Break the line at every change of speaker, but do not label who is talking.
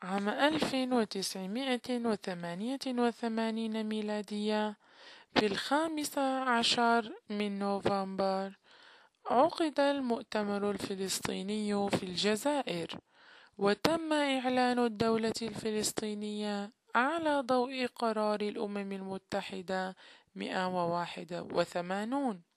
عام 1988 ميلادية، في 15 من نوفمبر، عُقد المؤتمر الفلسطيني في الجزائر، وتم إعلان الدولة الفلسطينية على ضوء قرار الأمم المتحدة 181.